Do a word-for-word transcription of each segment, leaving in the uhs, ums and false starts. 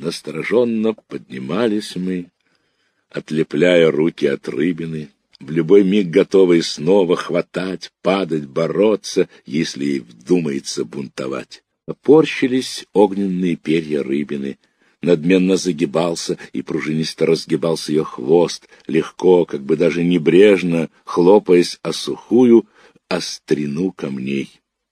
Настороженно поднимались мы, отлепляя руки от рыбины, в любой миг готовые снова хватать, падать, бороться, если ей вздумается бунтовать. Опорщились огненные перья рыбины, надменно загибался и пружинисто разгибался ее хвост, легко, как бы даже небрежно, хлопаясь о сухую острину камней.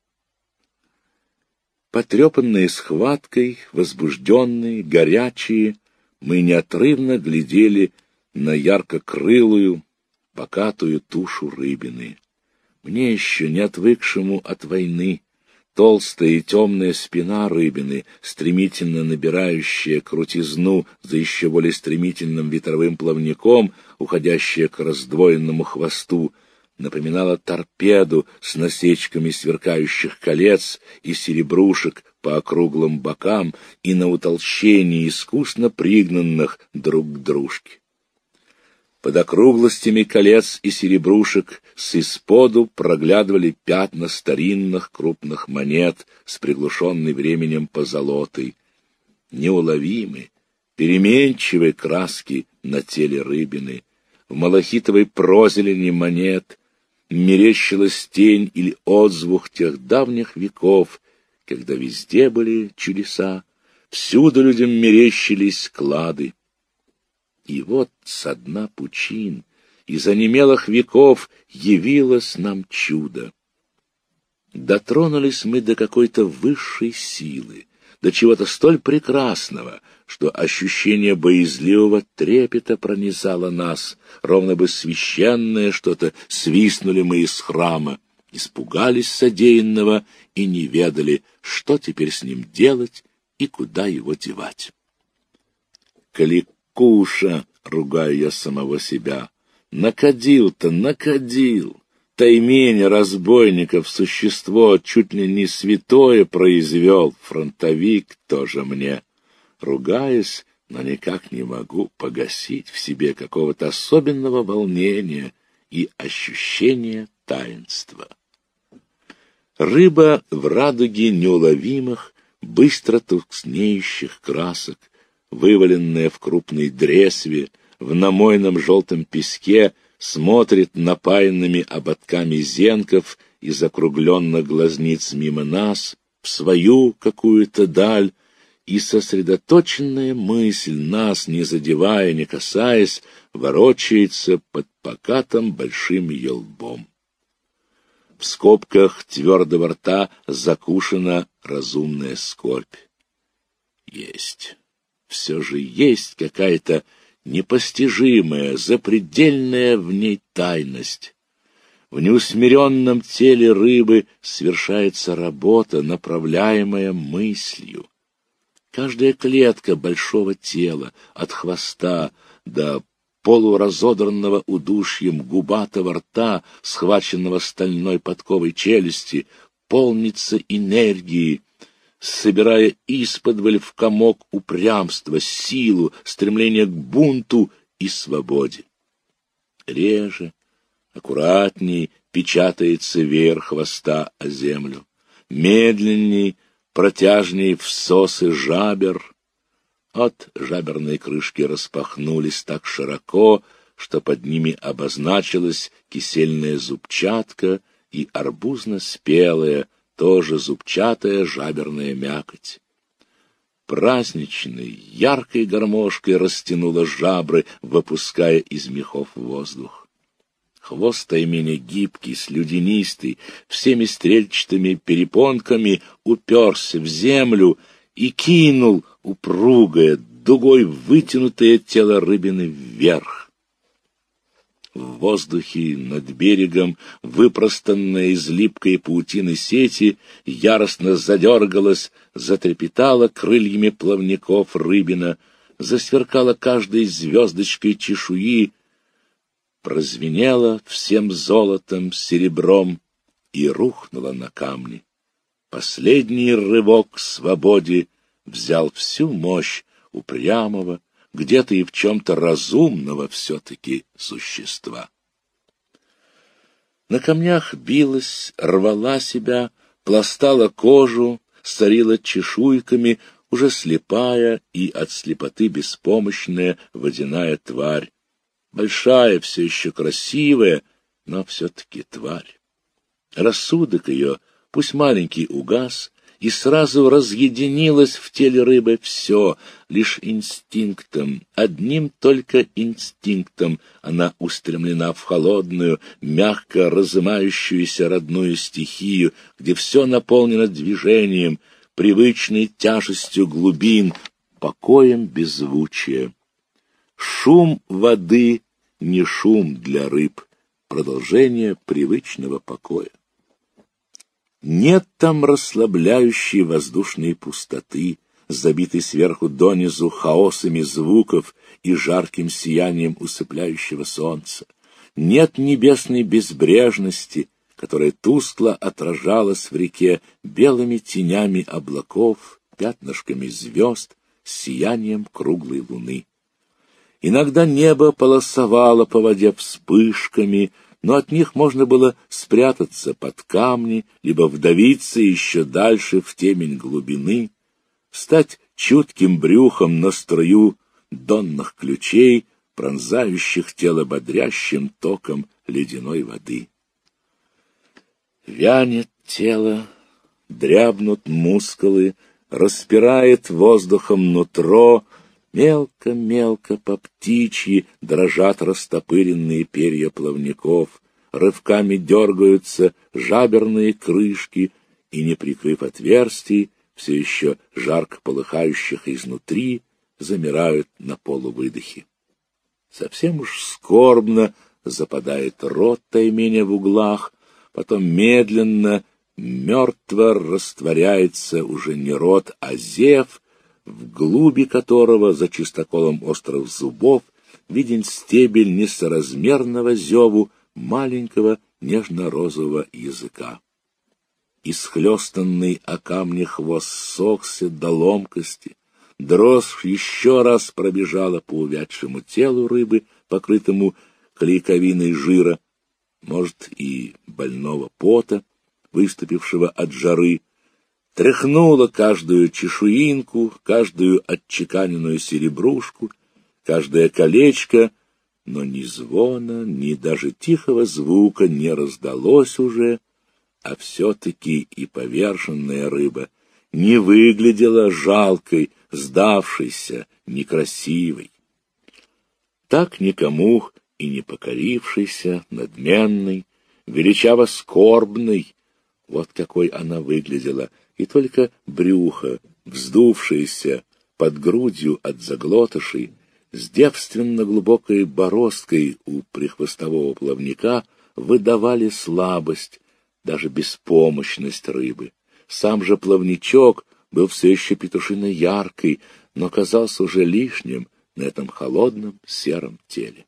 Потрепанные схваткой, возбужденные, горячие, мы неотрывно глядели на ярко-крылую, покатую тушу рыбины. Мне еще не отвыкшему от войны, толстая и темная спина рыбины, стремительно набирающая крутизну за еще более стремительным ветровым плавником, уходящая к раздвоенному хвосту, напоминала торпеду с насечками сверкающих колец и серебрушек по округлым бокам и на утолщении искусно пригнанных друг к дружке. Под округлостями колец и серебрушек с исподу проглядывали пятна старинных крупных монет с приглушенной временем позолотой, неуловимы, переменчивые краски на теле рыбины, в малахитовой прозелени монет мерещилась тень или отзвук тех давних веков, когда везде были чудеса, всюду людям мерещились клады. И вот со дна пучин, из онемелых веков явилось нам чудо. Дотронулись мы до какой-то высшей силы, до чего-то столь прекрасного, что ощущение боязливого трепета пронизало нас, ровно бы священное что-то свистнули мы из храма, испугались содеянного и не ведали, что теперь с ним делать и куда его девать. Кликуша, ругаю я самого себя, накадил-то, накадил. Таймене разбойников существо чуть ли не святое произвел, фронтовик тоже мне. Ругаюсь, но никак не могу погасить в себе какого-то особенного волнения и ощущения таинства. Рыба в радуге неуловимых, быстро тускнеющих красок, вываленная в крупной дресве, в намойном желтом песке, смотрит напаянными ободками зенков из округленных глазниц мимо нас, в свою какую-то даль, и сосредоточенная мысль, нас не задевая, не касаясь, ворочается под покатым большим ее лбом. В скобках твердого рта закушена разумная скорбь. Есть, все же есть какая-то непостижимая, запредельная в ней тайность. В неусмиренном теле рыбы совершается работа, направляемая мыслью. Каждая клетка большого тела, от хвоста до полуразодранного удушьем губатого рта, схваченного стальной подковой челюсти, полнится энергией, собирая исподволь в комок упрямства, силу, стремление к бунту и свободе. Реже, аккуратней печатается веер хвоста о землю, медленней, протяжней всосы жабер. От жаберной крышки распахнулись так широко, что под ними обозначилась кисельная зубчатка и арбузно-спелая, тоже зубчатая жаберная мякоть. Праздничной, яркой гармошкой растянула жабры, выпуская из мехов воздух. Хвост тайменя гибкий, слюдянистый, всеми стрельчатыми перепонками уперся в землю и кинул упругое, дугой вытянутое тело рыбины вверх. В воздухе над берегом, выпростанная из липкой паутины сети, яростно задергалась, затрепетала крыльями плавников рыбина, засверкала каждой звездочкой чешуи, прозвенела всем золотом, серебром и рухнула на камни. Последний рывок к свободе взял всю мощь упрямого, где-то и в чем-то разумного все-таки существа. На камнях билась, рвала себя, пластала кожу, сорила чешуйками, уже слепая и от слепоты беспомощная водяная тварь. Большая, все еще красивая, но все-таки тварь. Рассудок ее, пусть маленький, угас, и сразу разъединилось в теле рыбы все, лишь инстинктом, одним только инстинктом она устремлена в холодную, мягко разымающуюся родную стихию, где все наполнено движением, привычной тяжестью глубин, покоем беззвучия. Шум воды не шум для рыб, продолжение привычного покоя. Нет там расслабляющей воздушной пустоты, забитой сверху донизу хаосами звуков и жарким сиянием усыпляющего солнца. Нет небесной безбрежности, которая тускло отражалась в реке белыми тенями облаков, пятнышками звезд, сиянием круглой луны. Иногда небо полосовало по воде вспышками, но от них можно было спрятаться под камни, либо вдавиться еще дальше в темень глубины, стать чутким брюхом на струю донных ключей, пронзающих тело бодрящим током ледяной воды. Вянет тело, дрябнут мускулы, распирает воздухом нутро, мелко-мелко по птичьи дрожат растопыренные перья плавников, рывками дергаются жаберные крышки, и, не прикрыв отверстий, все еще жарко полыхающих изнутри, замирают на полувыдохе. Совсем уж скорбно западает рот тайменя в углах, потом медленно, мертво растворяется уже не рот, а зев, в глуби которого за чистоколом острых зубов виден стебель несоразмерного зеву маленького нежно-розового языка. Исхлестанный о камни хвост сохся до ломкости, дрожь еще раз пробежала по увядшему телу рыбы, покрытому клейковиной жира, может, и больного пота, выступившего от жары, тряхнула каждую чешуинку, каждую отчеканенную серебрушку, каждое колечко, но ни звона, ни даже тихого звука не раздалось уже, а все-таки и поверженная рыба не выглядела жалкой, сдавшейся, некрасивой. Так никому и не покорившейся, надменной, величаво скорбной, вот какой она выглядела, и только брюхо, вздувшееся под грудью от заглотышей, с девственно глубокой бороздкой у прихвостового плавника выдавали слабость, даже беспомощность рыбы. Сам же плавничок был все еще петушино яркий, но казался уже лишним на этом холодном сером теле.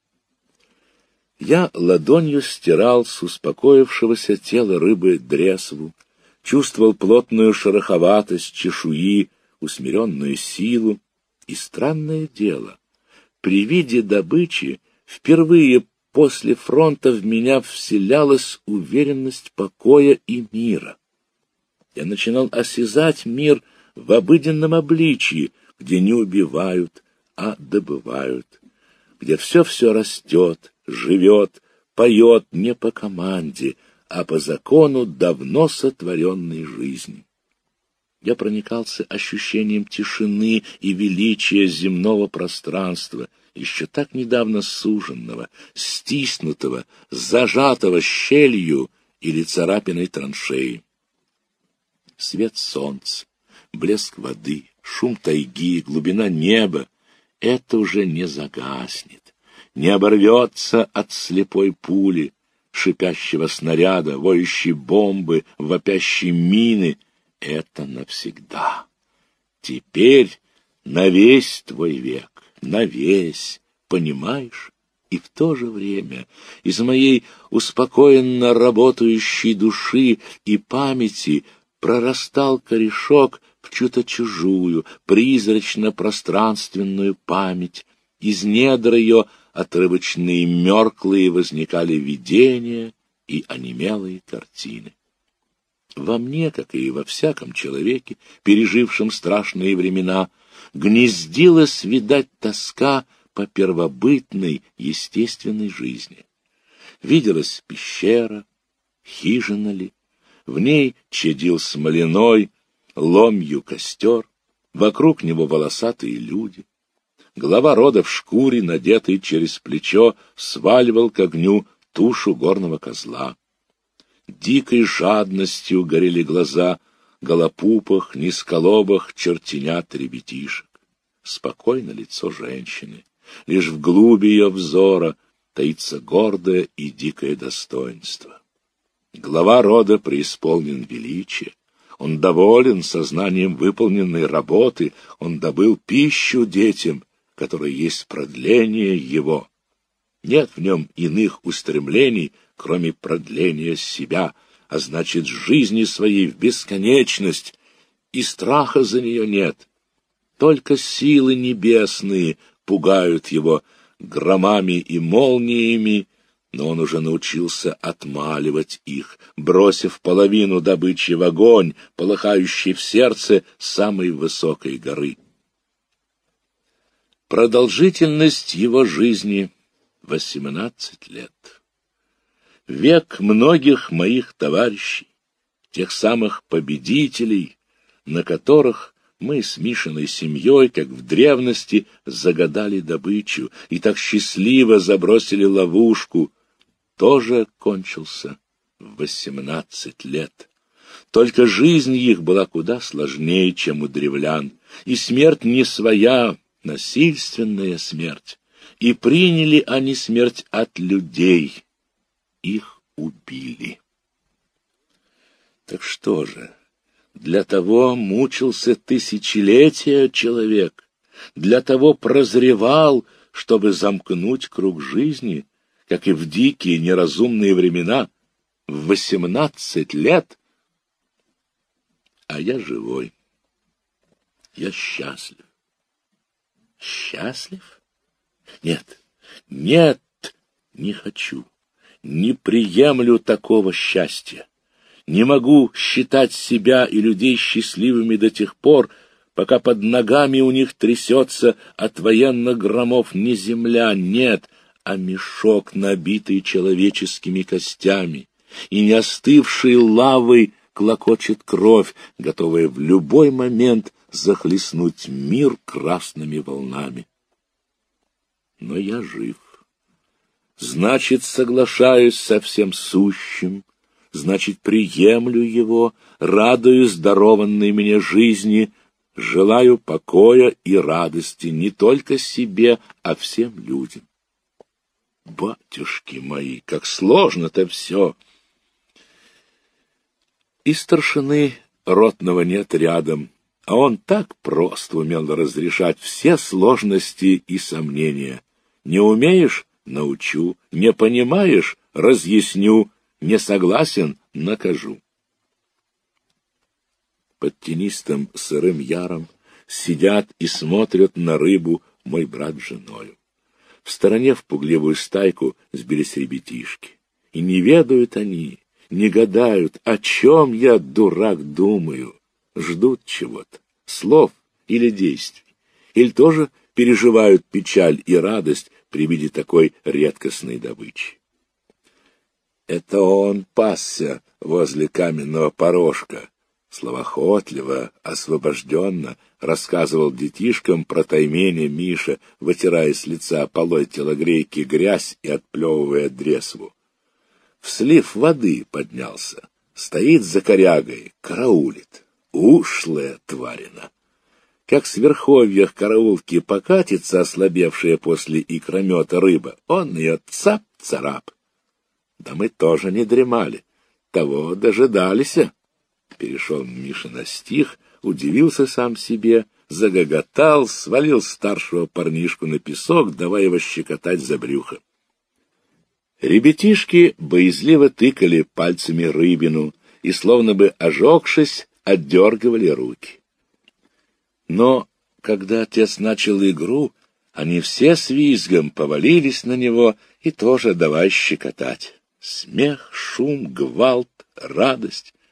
Я ладонью стирал с успокоившегося тела рыбы дресву, чувствовал плотную шероховатость чешуи, усмиренную силу, и странное дело, при виде добычи впервые после фронта в меня вселялась уверенность покоя и мира. Я начинал осязать мир в обыденном обличии, где не убивают, а добывают, где все-все растет, живет, поет не по команде, а по закону давно сотворенной жизни. Я проникался ощущением тишины и величия земного пространства, еще так недавно суженного, стиснутого, зажатого щелью или царапиной траншеи. Свет солнца, блеск воды, шум тайги, глубина неба — это уже не загаснет, не оборвется от слепой пули, шипящего снаряда, воющей бомбы, вопящей мины. Это навсегда. Теперь на весь твой век, на весь, понимаешь? И в то же время из моей успокоенно работающей души и памяти прорастал корешок в чью-то чужую, призрачно-пространственную память. Из недр ее отрывочные мерклые возникали видения и онемелые картины. Во мне, как и во всяком человеке, пережившем страшные времена, гнездилась, видать, тоска по первобытной, естественной жизни. Виделась пещера, хижина ли, в ней чадил смоляной, ломью костер, вокруг него волосатые люди. Глава рода в шкуре, надетый через плечо, сваливал к огню тушу горного козла. Дикой жадностью горели глаза голопупых, низколобых чертенят ребятишек. Спокойно лицо женщины. Лишь вглубь ее взора таится гордое и дикое достоинство. Глава рода преисполнен величия. Он доволен сознанием выполненной работы, он добыл пищу детям, которая есть продление его. Нет в нем иных устремлений, кроме продления себя, а значит, жизни своей в бесконечность, и страха за нее нет. Только силы небесные пугают его громами и молниями, но он уже научился отмаливать их, бросив половину добычи в огонь, полыхающий в сердце самой высокой горы. Продолжительность его жизни — восемнадцать лет. Век многих моих товарищей, тех самых победителей, на которых мы с Мишиной семьей, как в древности, загадали добычу и так счастливо забросили ловушку, тоже кончился в восемнадцать лет. Только жизнь их была куда сложнее, чем у древлян, и смерть не своя, насильственная смерть, и приняли они смерть от людей, их убили. Так что же, для того мучился тысячелетия человек, для того прозревал, чтобы замкнуть круг жизни, как и в дикие неразумные времена, в восемнадцать лет. А я живой, я счастлив. Счастлив? Нет, нет, не хочу, не приемлю такого счастья. Не могу считать себя и людей счастливыми до тех пор, пока под ногами у них трясется от военных громов не земля, нет, а мешок, набитый человеческими костями, и не остывшей лавой клокочет кровь, готовая в любой момент захлестнуть мир красными волнами. Но я жив. Значит, соглашаюсь со всем сущим, значит, приемлю его, радуюсь дарованной мне жизни, желаю покоя и радости не только себе, а всем людям. Батюшки мои, как сложно-то все! И старшины ротного нет рядом, а он так просто умел разрешать все сложности и сомнения. Не умеешь — научу, не понимаешь — разъясню, не согласен — накажу. Под тенистым сырым яром сидят и смотрят на рыбу мой брат с женою. В стороне в пугливую стайку сбились ребятишки. И не ведают они, не гадают, о чем я, дурак, думаю. Ждут чего-то, слов или действий. Или тоже переживают печаль и радость при виде такой редкостной добычи. Это он пасся возле каменного порожка. Словоохотливо, освобожденно рассказывал детишкам про таймене Миша, вытирая с лица полой телогрейки грязь и отплевывая дресву. В слив воды поднялся, стоит за корягой, караулит. Ушлая тварина. Как с верховьях караулки покатится ослабевшая после икромета рыба, он ее цап-царап. Да мы тоже не дремали, того дожидались. Перешел Миша на стих, удивился сам себе, загоготал, свалил старшего парнишку на песок, давая его щекотать за брюхо. Ребятишки боязливо тыкали пальцами рыбину и, словно бы ожегшись, отдергивали руки. Но, когда отец начал игру, они все с визгом повалились на него и тоже давай щекотать. Смех, шум, гвалт, радость.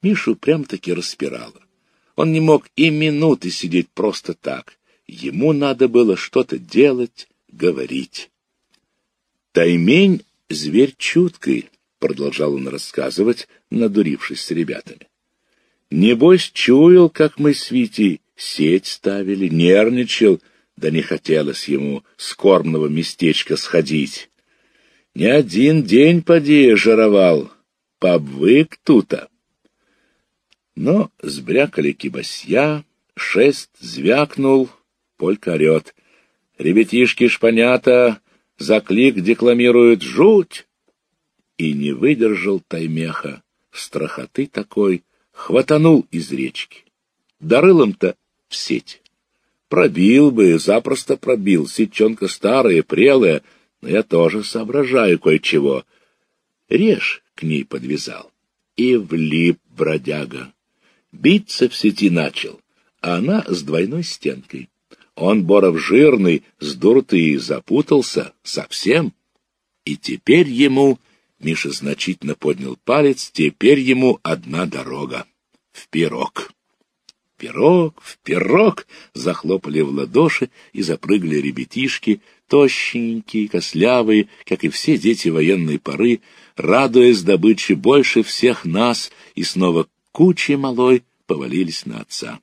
Мишу прям-таки распирало. Он не мог и минуты сидеть просто так. Ему надо было что-то делать, говорить. «Таймень — зверь чуткий», — продолжал он рассказывать, надурившись с ребятами. «Небось, чуял, как мы с Витей сеть ставили, нервничал, да не хотелось ему с кормного местечка сходить. Не один день поди жировал, побвык тута». Но сбрякали кибасья, шест звякнул, полька орет. Ребятишки шпанята заклик декламируют «Жуть!» И не выдержал Таймеха, страхоты такой, хватанул из речки. Дарылом-то в сеть. Пробил бы, запросто пробил, сетчонка старая, прелая, но я тоже соображаю кое-чего. Режь к ней подвязал. И влип бродяга. Биться в сети начал, а она с двойной стенкой. Он, Боров жирный, сдуртый, запутался совсем. И теперь ему, Миша значительно поднял палец, теперь ему одна дорога — в пирог. «Пирог, в пирог!» — захлопали в ладоши и запрыгали ребятишки, тощенькие, костлявые, как и все дети военной поры, радуясь добыче больше всех нас, и снова кучей малой повалились на отца.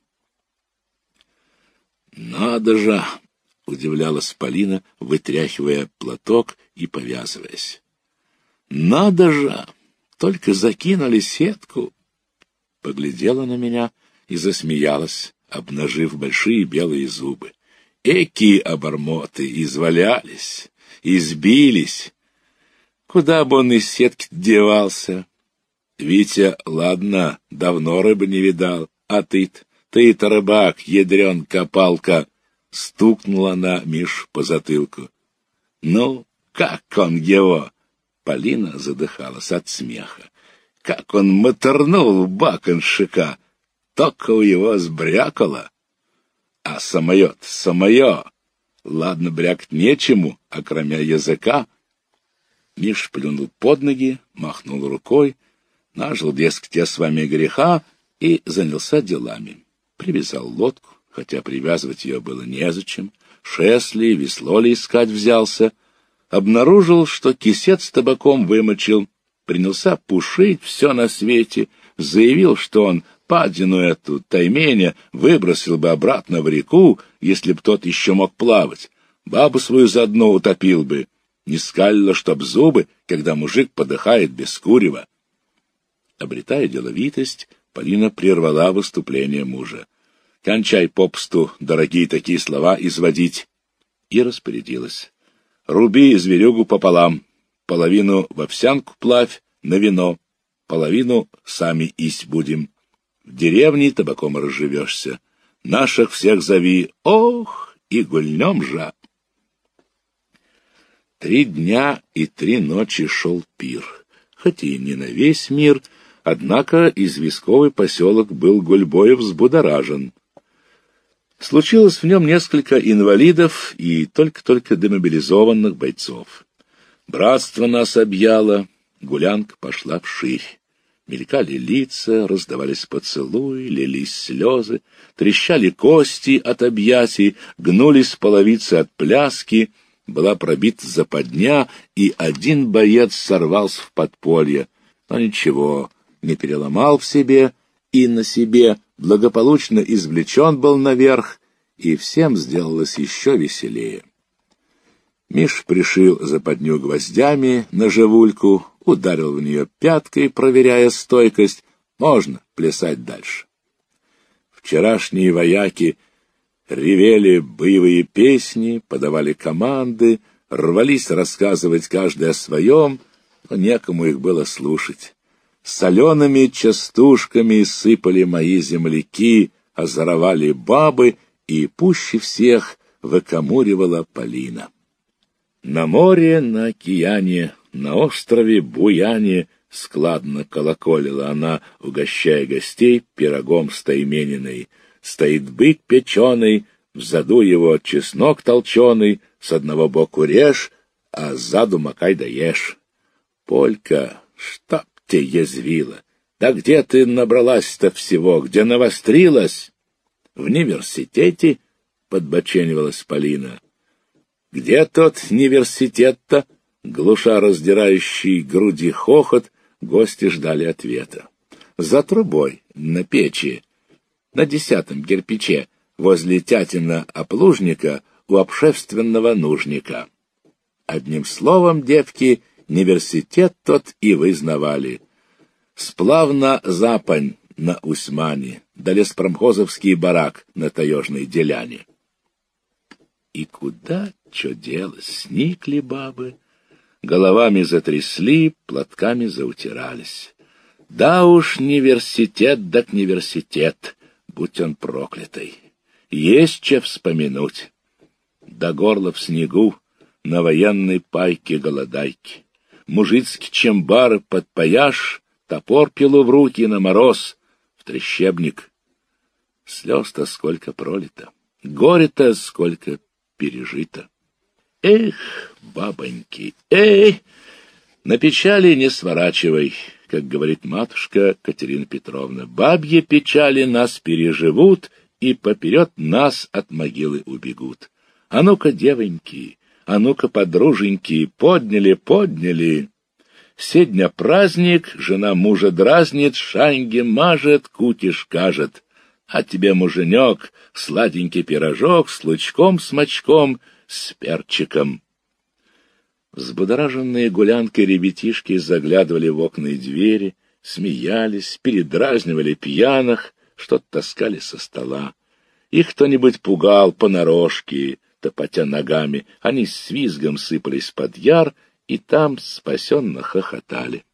«Надо же!» — удивлялась Полина, вытряхивая платок и повязываясь. «Надо же! Только закинули сетку!» Поглядела на меня и засмеялась, обнажив большие белые зубы. Эки обормоты извалялись, избились. Куда бы он из сетки девался? Витя, ладно, давно рыбы не видал, а ты-то, ты-то рыбак, ядрен копалка, стукнула она Миш по затылку. Ну, как он его? Полина задыхалась от смеха. Как он моторнул баконщика, только у его сбрякало. А самое-то, самое, ладно, брякать нечему, а кроме языка. Миш плюнул под ноги, махнул рукой, нажил, дескать, я с вами греха, и занялся делами. Привязал лодку, хотя привязывать ее было незачем, шест ли, весло ли искать взялся, обнаружил, что кисет с табаком вымочил, принялся пушить все на свете, заявил, что он падину эту Тайменя выбросил бы обратно в реку, если б тот еще мог плавать, бабу свою заодно утопил бы, не скалило, чтоб зубы, когда мужик подыхает без курева. Обретая деловитость, Полина прервала выступление мужа. «Кончай попусту, дорогие такие слова, изводить!» И распорядилась. «Руби зверюгу пополам, половину в овсянку плавь на вино, половину сами есть будем. В деревне табаком разживешься. Наших всех зови, ох, и гульнем же!» Три дня и три ночи шел пир, хоть и не на весь мир, однако известковый поселок был гульбою взбудоражен. Случилось в нем несколько инвалидов и только-только демобилизованных бойцов. Братство нас объяло, гулянка пошла вширь. Мелькали лица, раздавались поцелуи, лились слезы, трещали кости от объятий, гнулись половицы от пляски, была пробита западня, и один боец сорвался в подполье, но ничего, не переломал в себе и на себе, благополучно извлечен был наверх, и всем сделалось еще веселее. Миш пришил западню гвоздями на живульку, ударил в нее пяткой, проверяя стойкость, можно плясать дальше. Вчерашние вояки ревели боевые песни, подавали команды, рвались рассказывать каждый о своем, но некому их было слушать. Солеными частушками сыпали мои земляки, озоровали бабы, и пуще всех выкамуривала Полина. На море, на океане, на острове Буяне складно колоколила она, угощая гостей пирогом с таймениной. Стоит бык печеный, взаду его чеснок толченый, с одного боку режь, а сзаду макай да ешь. Полька, чтоб те язвила, Да где ты набралась-то всего, где навострилась? В университете, — подбоченивалась Полина. Где тот университет-то? Глуша раздирающий груди хохот, гости ждали ответа. За трубой, на печи, на десятом кирпиче, возле тятина оплужника у обшефственного нужника. Одним словом, девки, университет тот и вызнавали. Сплавно Запань на Усьмане, да леспромхозовский барак на таежной деляне. И куда, чё делать, сникли бабы, головами затрясли, платками заутирались. Да уж, университет, да университет, будь он проклятый. Есть че вспомянуть. До горла в снегу, на военной пайке голодайки. Мужицкий чембар подпояж, топор пилу в руки на мороз, в трещебник. Слез-то сколько пролито, горе-то сколько пережито. Эх, бабоньки, эй, на печали не сворачивай, как говорит матушка Катерина Петровна. Бабьи печали нас переживут и поперед нас от могилы убегут. А ну-ка, девоньки, а ну-ка, подруженьки, подняли, подняли. Седня праздник, жена мужа дразнит, шаньги мажет, кутиш кажет. А тебе, муженек, сладенький пирожок с лучком-смачком, с перчиком. Взбудораженные гулянкой ребятишки заглядывали в окна и двери, смеялись, передразнивали пьяных, что-то таскали со стола. Их кто-нибудь пугал понарошке, топотя ногами, они с визгом сыпались под яр и там спасенно хохотали.